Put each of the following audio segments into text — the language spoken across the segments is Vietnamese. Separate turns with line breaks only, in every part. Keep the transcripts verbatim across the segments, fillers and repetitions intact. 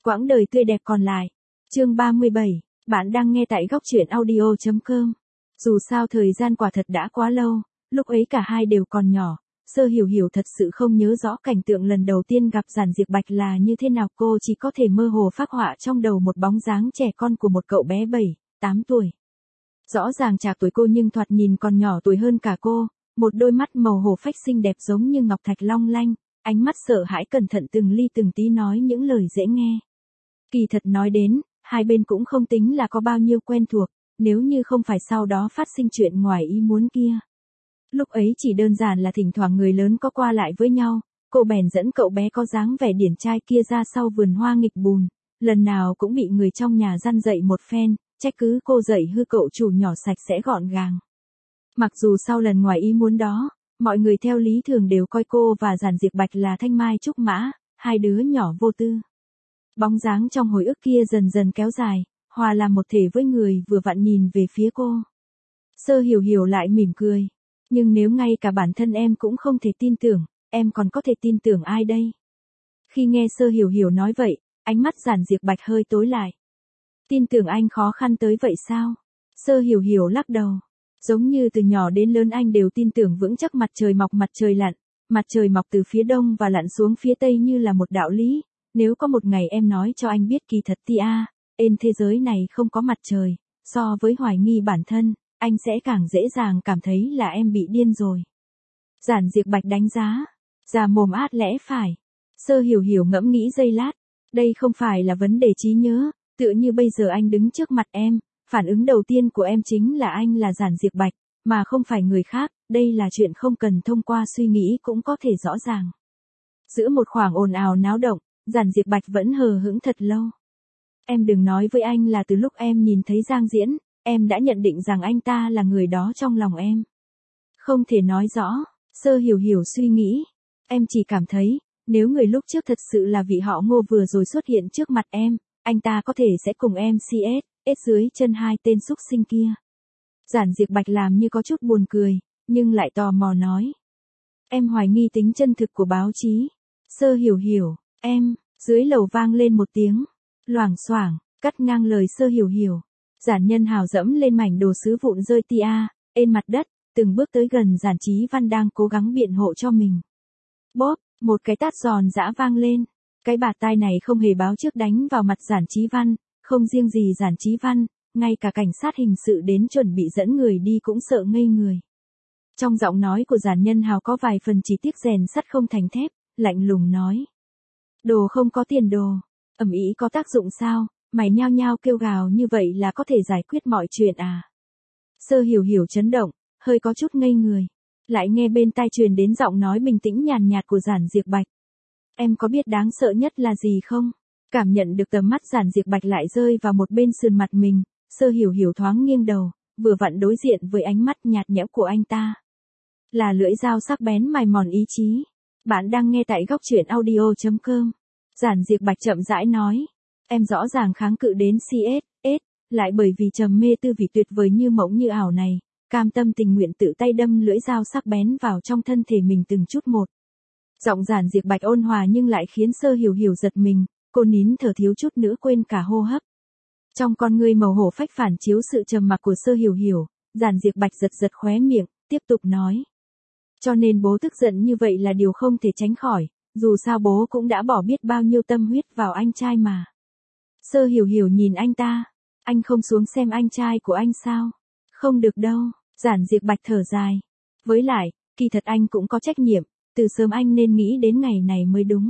Quãng đời tươi đẹp còn lại. Chương ba mươi bảy, bạn đang nghe tại góc truyện audio chấm com. Dù sao thời gian quả thật đã quá lâu, lúc ấy cả hai đều còn nhỏ, Sơ Hiểu Hiểu thật sự không nhớ rõ cảnh tượng lần đầu tiên gặp Giản Diệp Bạch là như thế nào, cô chỉ có thể mơ hồ phác họa trong đầu một bóng dáng trẻ con của một cậu bé bảy, tám tuổi. Rõ ràng trạc tuổi cô nhưng thoạt nhìn còn nhỏ tuổi hơn cả cô, một đôi mắt màu hổ phách xinh đẹp giống như ngọc thạch long lanh, ánh mắt sợ hãi cẩn thận từng ly từng tí nói những lời dễ nghe. Kỳ thật nói đến, hai bên cũng không tính là có bao nhiêu quen thuộc, nếu như không phải sau đó phát sinh chuyện ngoài ý muốn kia. Lúc ấy chỉ đơn giản là thỉnh thoảng người lớn có qua lại với nhau, cô bèn dẫn cậu bé có dáng vẻ điển trai kia ra sau vườn hoa nghịch bùn, lần nào cũng bị người trong nhà răn dậy một phen, trách cứ cô dạy hư cậu chủ nhỏ sạch sẽ gọn gàng. Mặc dù sau lần ngoài ý muốn đó, mọi người theo lý thường đều coi cô và Giản Diệp Bạch là thanh mai trúc mã, hai đứa nhỏ vô tư. Bóng dáng trong hồi ức kia dần dần kéo dài, hòa làm một thể với người vừa vặn nhìn về phía cô. Sơ Hiểu Hiểu lại mỉm cười. Nhưng nếu ngay cả bản thân em cũng không thể tin tưởng, em còn có thể tin tưởng ai đây? Khi nghe Sơ Hiểu Hiểu nói vậy, ánh mắt Giản Diệp Bạch hơi tối lại. Tin tưởng anh khó khăn tới vậy sao? Sơ Hiểu Hiểu lắc đầu. Giống như từ nhỏ đến lớn anh đều tin tưởng vững chắc mặt trời mọc mặt trời lặn, mặt trời mọc từ phía đông và lặn xuống phía tây như là một đạo lý. Nếu có một ngày em nói cho anh biết kỳ thật thì a, trên thế giới này không có mặt trời, so với hoài nghi bản thân, anh sẽ càng dễ dàng cảm thấy là em bị điên rồi. Giản Diệp Bạch đánh giá, già mồm át lẽ phải. Sơ Hiểu Hiểu ngẫm nghĩ giây lát, đây không phải là vấn đề trí nhớ, tựa như bây giờ anh đứng trước mặt em, phản ứng đầu tiên của em chính là anh là Giản Diệp Bạch, mà không phải người khác, đây là chuyện không cần thông qua suy nghĩ cũng có thể rõ ràng. Giữa một khoảng ồn ào náo động, Giản Diệp Bạch vẫn hờ hững thật lâu. Em đừng nói với anh là từ lúc em nhìn thấy Giang Diễn, em đã nhận định rằng anh ta là người đó trong lòng em. Không thể nói rõ, Sơ Hiểu Hiểu suy nghĩ. Em chỉ cảm thấy, nếu người lúc trước thật sự là vị họ Ngô vừa rồi xuất hiện trước mặt em, anh ta có thể sẽ cùng em xê ét, ết dưới chân hai tên xúc sinh kia. Giản Diệp Bạch làm như có chút buồn cười, nhưng lại tò mò nói. Em hoài nghi tính chân thực của báo chí. Sơ Hiểu Hiểu, em, dưới lầu vang lên một tiếng, loảng xoảng, cắt ngang lời Sơ Hiểu Hiểu. Giản Nhân Hào dẫm lên mảnh đồ sứ vụn rơi tia, trên mặt đất, từng bước tới gần Giản Chí Văn đang cố gắng biện hộ cho mình. Bóp, một cái tát giòn giã vang lên. Cái bạt tai này không hề báo trước đánh vào mặt Giản Chí Văn, không riêng gì Giản Chí Văn, ngay cả cảnh sát hình sự đến chuẩn bị dẫn người đi cũng sợ ngây người. Trong giọng nói của Giản Nhân Hào có vài phần chỉ tiếc rèn sắt không thành thép, lạnh lùng nói. Đồ không có tiền đồ, ầm ĩ có tác dụng sao? Mày nhao nhao kêu gào như vậy là có thể giải quyết mọi chuyện à? Sơ Hiểu Hiểu chấn động, hơi có chút ngây người. Lại nghe bên tai truyền đến giọng nói bình tĩnh nhàn nhạt của Giản Diệp Bạch. Em có biết đáng sợ nhất là gì không? Cảm nhận được tầm mắt Giản Diệp Bạch lại rơi vào một bên sườn mặt mình, Sơ Hiểu Hiểu thoáng nghiêng đầu, vừa vặn đối diện với ánh mắt nhạt nhẽo của anh ta. Là lưỡi dao sắc bén mài mòn ý chí. Bạn đang nghe tại góc truyện audio chấm com. Giản Diệp Bạch chậm rãi nói. Em rõ ràng kháng cự đến xê ét, ết, lại bởi vì trầm mê tư vị tuyệt vời như mộng như ảo này, cam tâm tình nguyện tự tay đâm lưỡi dao sắc bén vào trong thân thể mình từng chút một. Giọng Giản Diệp Bạch ôn hòa nhưng lại khiến Sơ Hiểu Hiểu giật mình, cô nín thở thiếu chút nữa quên cả hô hấp. Trong con ngươi màu hổ phách phản chiếu sự trầm mặc của Sơ Hiểu Hiểu, Giản Diệp Bạch giật giật khóe miệng, tiếp tục nói. Cho nên bố tức giận như vậy là điều không thể tránh khỏi, dù sao bố cũng đã bỏ biết bao nhiêu tâm huyết vào anh trai mà. Sơ Hiểu Hiểu nhìn anh ta, anh không xuống xem anh trai của anh sao? Không được đâu, Giản Diệp Bạch thở dài. Với lại, kỳ thật anh cũng có trách nhiệm, từ sớm anh nên nghĩ đến ngày này mới đúng.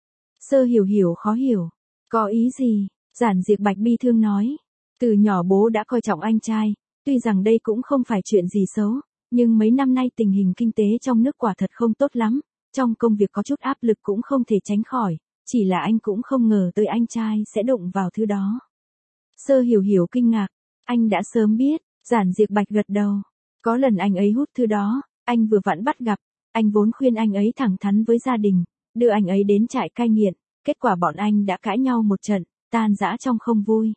Sơ Hiểu Hiểu khó hiểu, có ý gì? Giản Diệp Bạch bi thương nói. Từ nhỏ bố đã coi trọng anh trai, tuy rằng đây cũng không phải chuyện gì xấu, nhưng mấy năm nay tình hình kinh tế trong nước quả thật không tốt lắm, trong công việc có chút áp lực cũng không thể tránh khỏi. Chỉ là anh cũng không ngờ tới anh trai sẽ đụng vào thứ đó. Sơ Hiểu Hiểu kinh ngạc, anh đã sớm biết. Giản Diệp Bạch gật đầu. Có lần anh ấy hút thứ đó, anh vừa vặn bắt gặp, anh vốn khuyên anh ấy thẳng thắn với gia đình, đưa anh ấy đến trại cai nghiện, kết quả bọn anh đã cãi nhau một trận, tan rã trong không vui.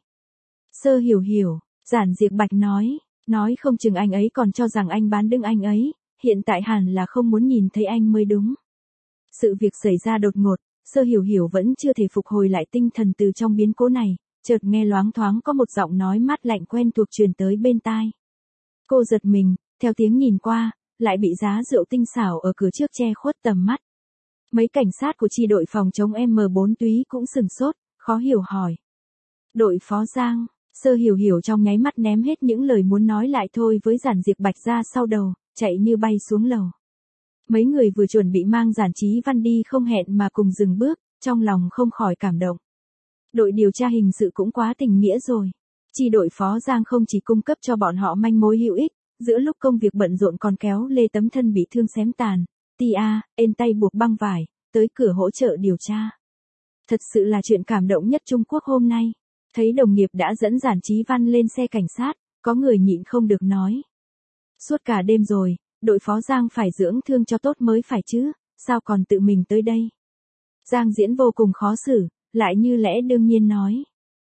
Sơ Hiểu Hiểu, Giản Diệp Bạch nói, nói không chừng anh ấy còn cho rằng anh bán đứng anh ấy, hiện tại hẳn là không muốn nhìn thấy anh mới đúng. Sự việc xảy ra đột ngột, Sơ Hiểu Hiểu vẫn chưa thể phục hồi lại tinh thần từ trong biến cố này, chợt nghe loáng thoáng có một giọng nói mát lạnh quen thuộc truyền tới bên tai. Cô giật mình, theo tiếng nhìn qua, lại bị giá rượu tinh xảo ở cửa trước che khuất tầm mắt. Mấy cảnh sát của chi đội phòng chống em bốn túy cũng sừng sốt, khó hiểu hỏi. Đội phó Giang, Sơ Hiểu Hiểu trong nháy mắt ném hết những lời muốn nói lại thôi với Giản Diệp Bạch ra sau đầu, chạy như bay xuống lầu. Mấy người vừa chuẩn bị mang Giản Chí Văn đi không hẹn mà cùng dừng bước, trong lòng không khỏi cảm động. Đội điều tra hình sự cũng quá tình nghĩa rồi. Chi đội phó Giang không chỉ cung cấp cho bọn họ manh mối hữu ích, giữa lúc công việc bận rộn còn kéo lê tấm thân bị thương xém tàn, tia, ên tay buộc băng vải, tới cửa hỗ trợ điều tra. Thật sự là chuyện cảm động nhất Trung Quốc hôm nay. Thấy đồng nghiệp đã dẫn Giản Chí Văn lên xe cảnh sát, có người nhịn không được nói. Suốt cả đêm rồi, đội phó Giang phải dưỡng thương cho tốt mới phải chứ, sao còn tự mình tới đây? Giang Diễn vô cùng khó xử, lại như lẽ đương nhiên nói.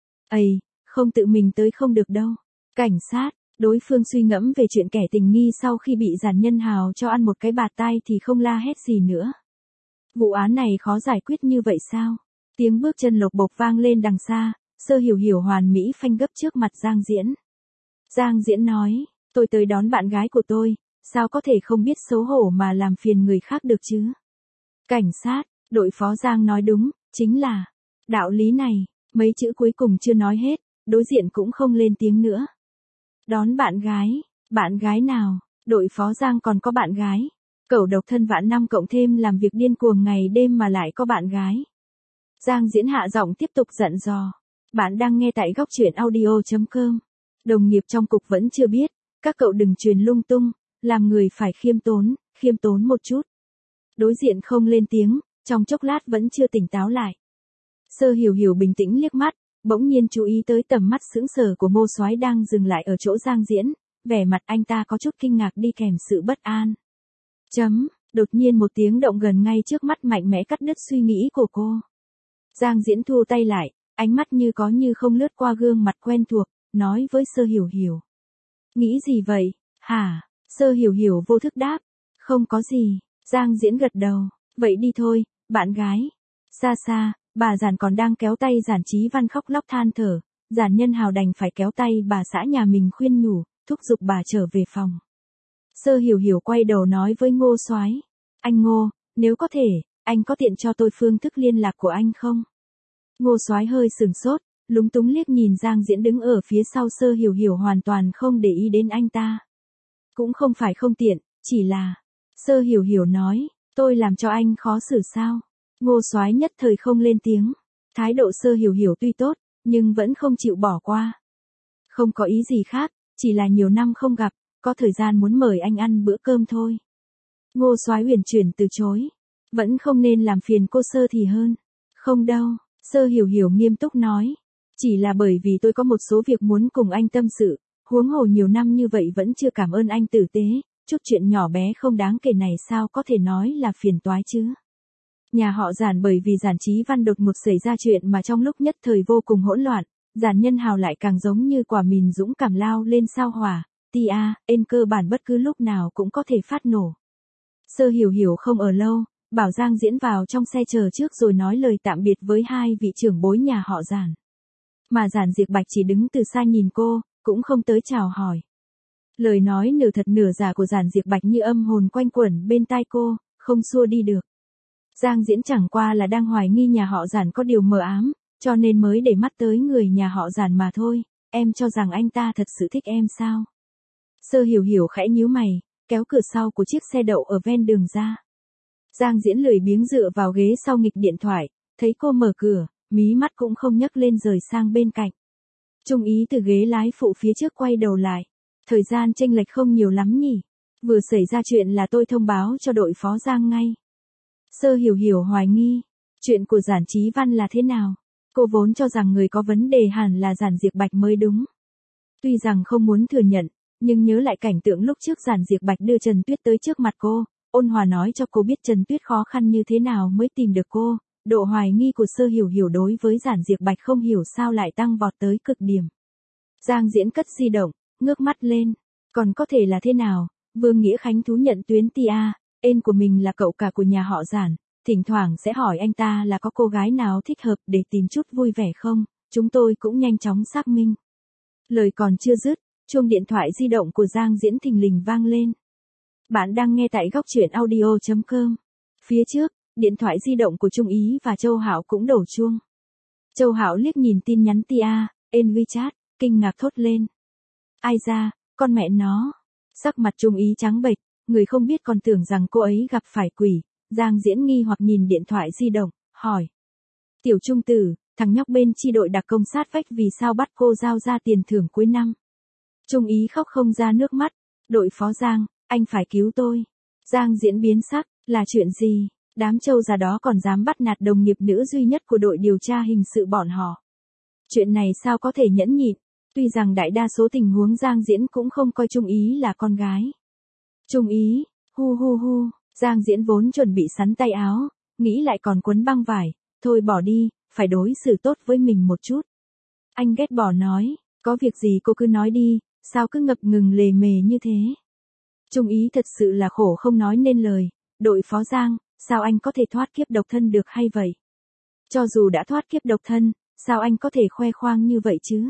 Ây, không tự mình tới không được đâu. Cảnh sát, đối phương suy ngẫm về chuyện kẻ tình nghi sau khi bị Giản Nhân Hào cho ăn một cái bạt tai thì không la hét gì nữa. Vụ án này khó giải quyết như vậy sao? Tiếng bước chân lộc bộc vang lên đằng xa, Sơ Hiểu Hiểu hoàn mỹ phanh gấp trước mặt Giang Diễn. Giang Diễn nói, tôi tới đón bạn gái của tôi, sao có thể không biết xấu hổ mà làm phiền người khác được chứ? Cảnh sát, đội phó Giang nói đúng, chính là đạo lý này, mấy chữ cuối cùng chưa nói hết, đối diện cũng không lên tiếng nữa. Đón bạn gái, bạn gái nào? Đội phó Giang còn có bạn gái. Cẩu độc thân vạn năm cộng thêm làm việc điên cuồng ngày đêm mà lại có bạn gái. Giang Diễn hạ giọng tiếp tục dặn dò. Bạn đang nghe tại góc truyện audio chấm com. Đồng nghiệp trong cục vẫn chưa biết, các cậu đừng truyền lung tung, làm người phải khiêm tốn, khiêm tốn một chút. Đối diện không lên tiếng, trong chốc lát vẫn chưa tỉnh táo lại. Sơ Hiểu Hiểu bình tĩnh liếc mắt, bỗng nhiên chú ý tới tầm mắt sững sờ của Ngô Soái đang dừng lại ở chỗ Giang Diễn, vẻ mặt anh ta có chút kinh ngạc đi kèm sự bất an. Chấm, đột nhiên một tiếng động gần ngay trước mắt mạnh mẽ cắt đứt suy nghĩ của cô. Giang Diễn thu tay lại, ánh mắt như có như không lướt qua gương mặt quen thuộc, nói với Sơ Hiểu Hiểu. Nghĩ gì vậy, hả? Sơ Hiểu Hiểu vô thức đáp. Không có gì, Giang Diễn gật đầu, vậy đi thôi, bạn gái. Xa xa, bà Giản còn đang kéo tay Giản Chí Văn khóc lóc than thở, Giản Nhân Hào đành phải kéo tay bà xã nhà mình khuyên nhủ, thúc giục bà trở về phòng. Sơ Hiểu Hiểu quay đầu nói với Ngô Soái, anh Ngô, nếu có thể, anh có tiện cho tôi phương thức liên lạc của anh không? Ngô Soái hơi sừng sốt, lúng túng liếc nhìn Giang Diễn đứng ở phía sau Sơ Hiểu Hiểu hoàn toàn không để ý đến anh ta. Cũng không phải không tiện, chỉ là, Sơ Hiểu Hiểu nói, tôi làm cho anh khó xử sao? Ngô Soái nhất thời không lên tiếng, thái độ Sơ Hiểu Hiểu tuy tốt, nhưng vẫn không chịu bỏ qua. Không có ý gì khác, chỉ là nhiều năm không gặp, có thời gian muốn mời anh ăn bữa cơm thôi. Ngô Soái huyền chuyển từ chối, vẫn không nên làm phiền cô Sơ thì hơn. Không đâu, Sơ Hiểu Hiểu nghiêm túc nói, chỉ là bởi vì tôi có một số việc muốn cùng anh tâm sự, huống hồ nhiều năm như vậy vẫn chưa cảm ơn anh tử tế, chút chuyện nhỏ bé không đáng kể này sao có thể nói là phiền toái chứ. Nhà họ Giản bởi vì Giản Chí Văn đột ngột xảy ra chuyện mà trong lúc nhất thời vô cùng hỗn loạn, Giản Nhân Hào lại càng giống như quả mìn dũng cảm lao lên sao hỏa, tia, ên cơ bản bất cứ lúc nào cũng có thể phát nổ. Sơ Hiểu Hiểu không ở lâu, bảo Giang Diễn vào trong xe chờ trước rồi nói lời tạm biệt với hai vị trưởng bối nhà họ Giản. Mà Giản Diệp Bạch chỉ đứng từ xa nhìn cô, cũng không tới chào hỏi. Lời nói nửa thật nửa giả của Giản Diệp Bạch như âm hồn quanh quẩn bên tai cô, không xua đi được. Giang Diễn chẳng qua là đang hoài nghi nhà họ Giản có điều mờ ám, cho nên mới để mắt tới người nhà họ Giản mà thôi, em cho rằng anh ta thật sự thích em sao? Sơ Hiểu Hiểu khẽ nhíu mày, kéo cửa sau của chiếc xe đậu ở ven đường ra. Giang Diễn lười biếng dựa vào ghế sau nghịch điện thoại, thấy cô mở cửa, mí mắt cũng không nhấc lên rời sang bên cạnh. Trung ý từ ghế lái phụ phía trước quay đầu lại. Thời gian chênh lệch không nhiều lắm nhỉ. Vừa xảy ra chuyện là tôi thông báo cho đội phó Giang ngay. Sơ Hiểu Hiểu hoài nghi. Chuyện của Giản Chí Văn là thế nào? Cô vốn cho rằng người có vấn đề hẳn là Giản Diệp Bạch mới đúng. Tuy rằng không muốn thừa nhận, nhưng nhớ lại cảnh tượng lúc trước Giản Diệp Bạch đưa Trần Tuyết tới trước mặt cô, ôn hòa nói cho cô biết Trần Tuyết khó khăn như thế nào mới tìm được cô, độ hoài nghi của Sơ Hiểu Hiểu đối với Giản Diệp Bạch không hiểu sao lại tăng vọt tới cực điểm. Giang Diễn cất di động, ngước mắt lên, còn có thể là thế nào? Vương Nghĩa Khánh thú nhận tuyến tia, ên của mình là cậu cả của nhà họ Giản, thỉnh thoảng sẽ hỏi anh ta là có cô gái nào thích hợp để tìm chút vui vẻ không, chúng tôi cũng nhanh chóng xác minh. Lời còn chưa dứt, chuông điện thoại di động của Giang Diễn thình lình vang lên. Bạn đang nghe tại góc truyện audio chấm com. Phía trước, điện thoại di động của Trung Ý và Châu Hạo cũng đổ chuông. Châu Hạo liếc nhìn tin nhắn tia, en WeChat, kinh ngạc thốt lên. Ai ra, con mẹ nó. Sắc mặt Trung Ý trắng bệch, người không biết còn tưởng rằng cô ấy gặp phải quỷ. Giang Diễn nghi hoặc nhìn điện thoại di động, hỏi. Tiểu Trung tử, thằng nhóc bên chi đội đặc công sát vách vì sao bắt cô giao ra tiền thưởng cuối năm. Trung Ý khóc không ra nước mắt. Đội phó Giang, anh phải cứu tôi. Giang Diễn biến sắc, là chuyện gì? Đám Châu già đó còn dám bắt nạt đồng nghiệp nữ duy nhất của đội điều tra hình sự bọn họ. Chuyện này sao có thể nhẫn nhịn? Tuy rằng đại đa số tình huống Giang Diễn cũng không coi Trung Ý là con gái. Trung Ý, hu hu hu, Giang Diễn vốn chuẩn bị sắn tay áo, nghĩ lại còn quấn băng vải, thôi bỏ đi, phải đối xử tốt với mình một chút. Anh ghét bỏ nói, có việc gì cô cứ nói đi, sao cứ ngập ngừng lề mề như thế. Trung Ý thật sự là khổ không nói nên lời, đội phó Giang, sao anh có thể thoát kiếp độc thân được hay vậy? Cho dù đã thoát kiếp độc thân, sao anh có thể khoe khoang như vậy chứ?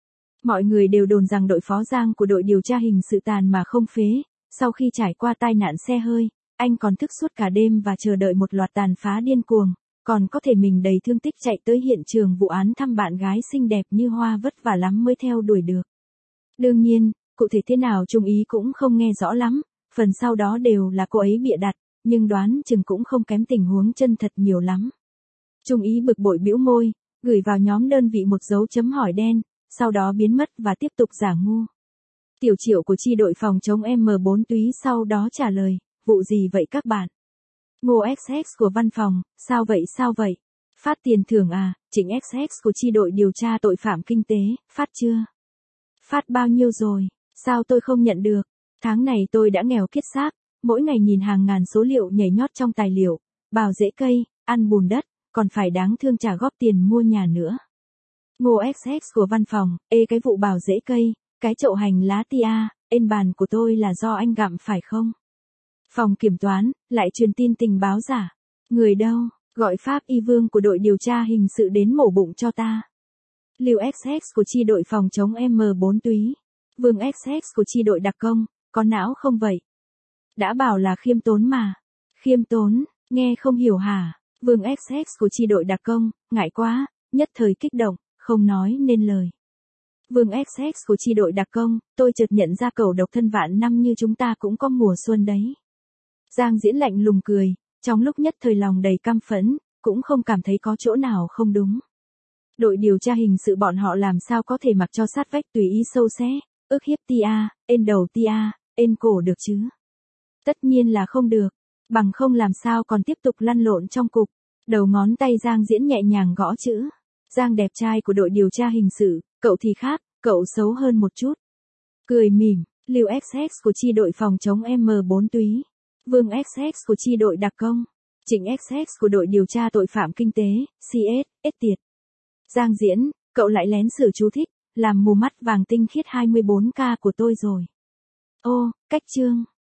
Mọi người đều đồn rằng đội phó Giang của đội điều tra hình sự tàn mà không phế, sau khi trải qua tai nạn xe hơi, anh còn thức suốt cả đêm và chờ đợi một loạt tàn phá điên cuồng, còn có thể mình đầy thương tích chạy tới hiện trường vụ án thăm bạn gái xinh đẹp như hoa vất vả lắm mới theo đuổi được. Đương nhiên, cụ thể thế nào Trung Ý cũng không nghe rõ lắm, phần sau đó đều là cô ấy bịa đặt, nhưng đoán chừng cũng không kém tình huống chân thật nhiều lắm. Trung Ý bực bội bĩu môi, gửi vào nhóm đơn vị một dấu chấm hỏi đen, sau đó biến mất và tiếp tục giả ngu. Tiểu Triệu của chi đội phòng chống em bốn túy sau đó trả lời, vụ gì vậy các bạn? Ngô ích ích của văn phòng, sao vậy sao vậy? Phát tiền thưởng à, Trịnh ích ích của chi đội điều tra tội phạm kinh tế, phát chưa? Phát bao nhiêu rồi? Sao tôi không nhận được? Tháng này tôi đã nghèo kiết xác, mỗi ngày nhìn hàng ngàn số liệu nhảy nhót trong tài liệu, bào rễ cây, ăn bùn đất, còn phải đáng thương trả góp tiền mua nhà nữa. Ngô ích ích của văn phòng, ê cái vụ bào rễ cây, cái chậu hành lá tia, ên bàn của tôi là do anh gặm phải không? Phòng kiểm toán, lại truyền tin tình báo giả. Người đâu, gọi Pháp Y Vương của đội điều tra hình sự đến mổ bụng cho ta. Lưu ích ích của chi đội phòng chống em bốn túy. Vương ích ích của chi đội đặc công, có não không vậy? Đã bảo là khiêm tốn mà. Khiêm tốn, nghe không hiểu hả? Vương ích ích của chi đội đặc công, ngại quá, nhất thời kích động, không nói nên lời. Vương ích ích của chi đội đặc công, tôi chợt nhận ra cầu độc thân vạn năm như chúng ta cũng có mùa xuân đấy. Giang Diễn lạnh lùng cười, trong lúc nhất thời lòng đầy căm phẫn, cũng không cảm thấy có chỗ nào không đúng. Đội điều tra hình sự bọn họ làm sao có thể mặc cho sát vách tùy ý sâu xé, ức hiếp tia, ên đầu tia, ên cổ được chứ? Tất nhiên là không được, bằng không làm sao còn tiếp tục lăn lộn trong cục. Đầu ngón tay Giang Diễn nhẹ nhàng gõ chữ. Giang đẹp trai của đội điều tra hình sự, cậu thì khác, cậu xấu hơn một chút. Cười mỉm, Lưu ích ích của chi đội phòng chống em bốn túy. Vương ích ích của chi đội đặc công. Trịnh ích ích của đội điều tra tội phạm kinh tế, xê ét, ết tiệt. Giang Diễn, cậu lại lén sửa chú thích, làm mù mắt vàng tinh khiết hai mươi bốn K của tôi rồi. Ô, cách chương.